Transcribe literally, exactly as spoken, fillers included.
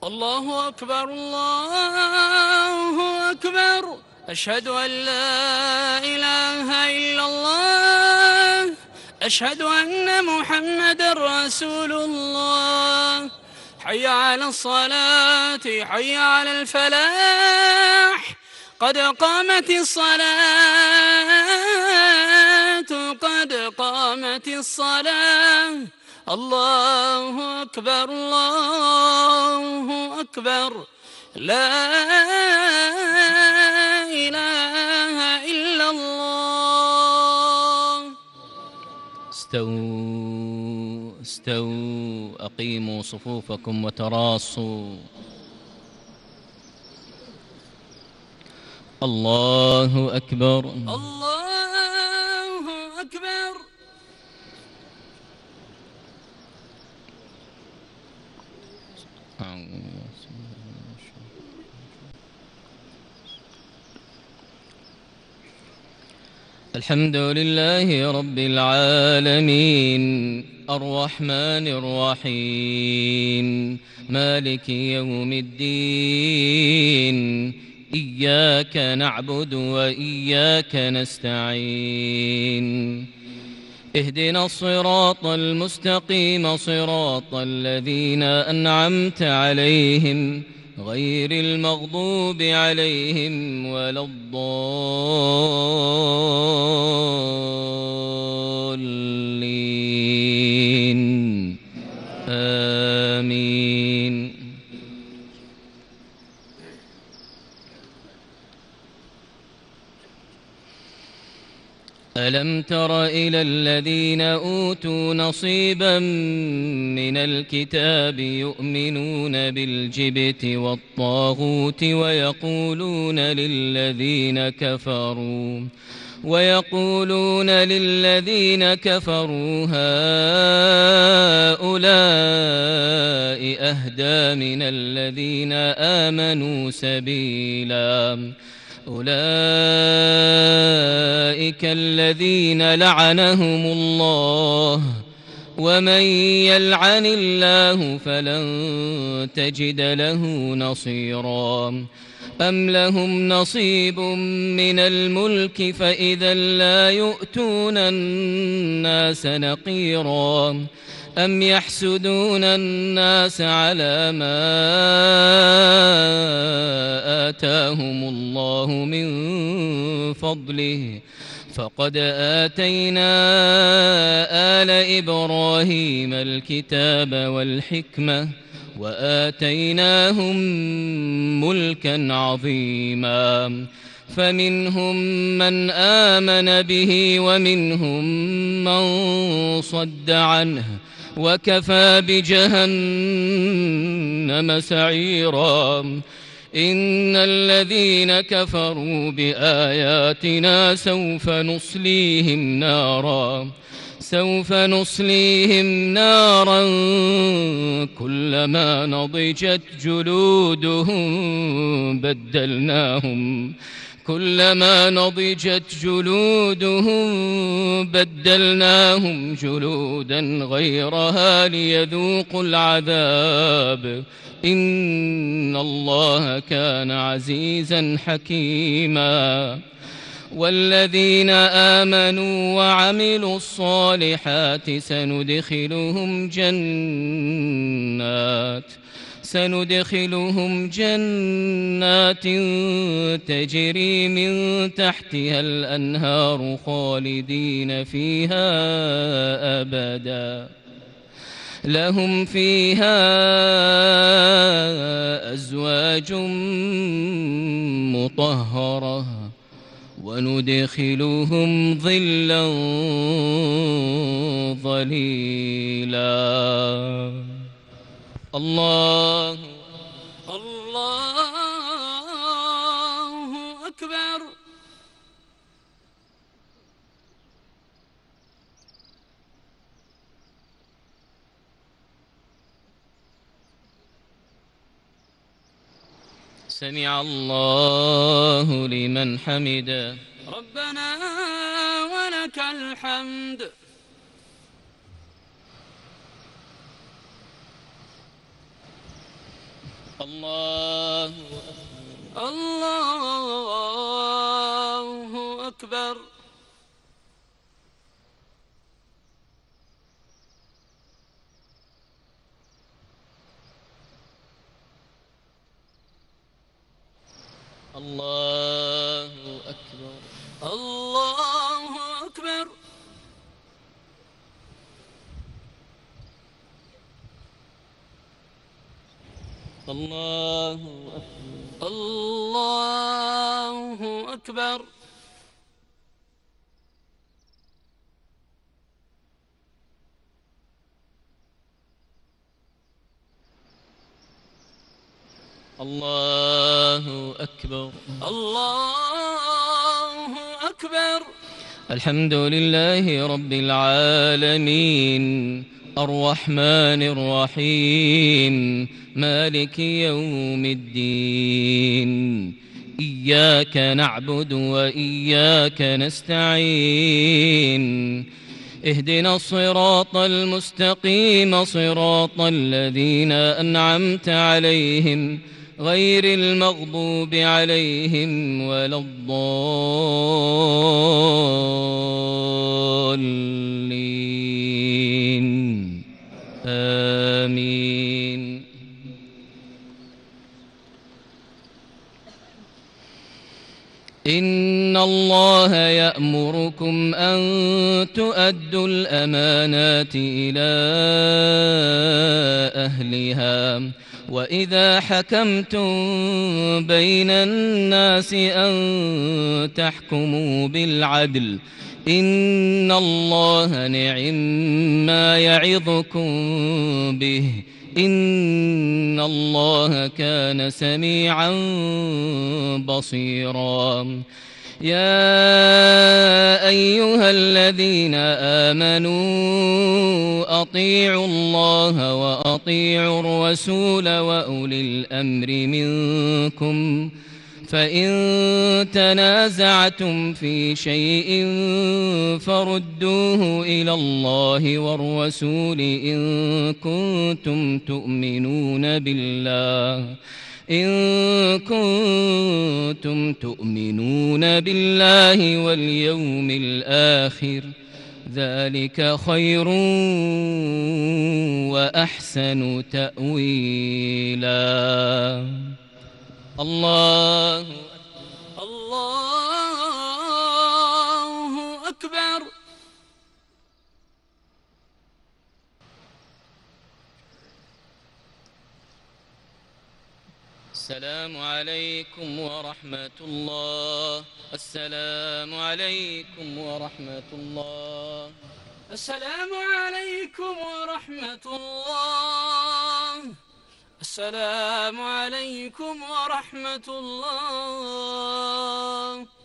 الله أكبر الله أكبر. أشهد أن لا إله إلا الله. أشهد أن محمدًا رسول الله. حي على الصلاة حي على الفلاح. قد قامت الصلاة قد قامت الصلاة. الله أكبر الله أكبر. لا إله إلا الله. استووا استووا أقيموا صفوفكم وتراصوا. الله أكبر الله أكبر. الحمد لله رب العالمين الرحمن الرحيم مالك يوم الدين إياك نعبد وإياك نستعين اهدنا الصراط المستقيم صراط الذين أنعمت عليهم غير المغضوب عليهم ولا الضالين آمين. ألم تر إلى الذين أوتوا نصيبا من الكتاب يؤمنون بالجبت والطاغوت ويقولون للذين كفروا ويقولون للذين كفروا هؤلاء أهدى من الذين آمنوا سبيلا. أولئك الذين لعنهم الله ومن يلعن الله فلن تجد له نصيرا. أم لهم نصيب من الملك فإذا لا يؤتون الناس نقيرا. أم يحسدون الناس على ما آتاهم الله من فضله فقد آتينا آل إبراهيم الكتاب والحكمة وآتيناهم ملكا عظيما. فمنهم من آمن به ومنهم من صد عنه وكفى بجهنم سعيرا. إن الذين كفروا بآياتنا سوف نصليهم نارا سوف نصليهم نارا كلما نضجت جلودهم بدلناهم كلما نضجت جلودهم بدلناهم جلودا غيرها ليذوقوا العذاب. إن الله كان عزيزا حكيما. والذين آمنوا وعملوا الصالحات سندخلهم جنات سندخلهم جنات تجري من تحتها الأنهار خالدين فيها أبدا. لهم فيها أزواج مطهرة وندخلهم ظلا ظليلا. الله الله أكبر. سمع الله لمن حمده. ربنا ولك الحمد. الله الله أكبر. الله أكبر. الله أكبر. الله أكبر. الله أكبر. الله أكبر. الله أكبر. الحمد لله رب العالمين الرحمن الرحيم مالك يوم الدين. إياك نعبد وإياك نستعين. اهدنا الصراط المستقيم صراط الذين أنعمت عليهم غير المغضوب عليهم ولا الضالين. آمين. إن الله يأمركم أن تؤدوا الأمانات إلى أهلها وإذا حكمتم بين الناس أن تحكموا بالعدل. إن الله نعم يعظكم به. إن الله كان سميعا بصيرا. يا أيها الذين آمنوا أطيعوا الله وأطيعوا الرسول وأولي الأمر منكم فإن تنازعتم في شيء فردوه إلى الله والرسول إن كنتم تؤمنون بالله إن كنتم تؤمنون بالله واليوم الآخر ذلك خير وأحسن تأويلا. الله الله أكبر. السلام عليكم ورحمة الله. السلام عليكم ورحمة الله. السلام عليكم ورحمة الله. السلام عليكم ورحمة الله.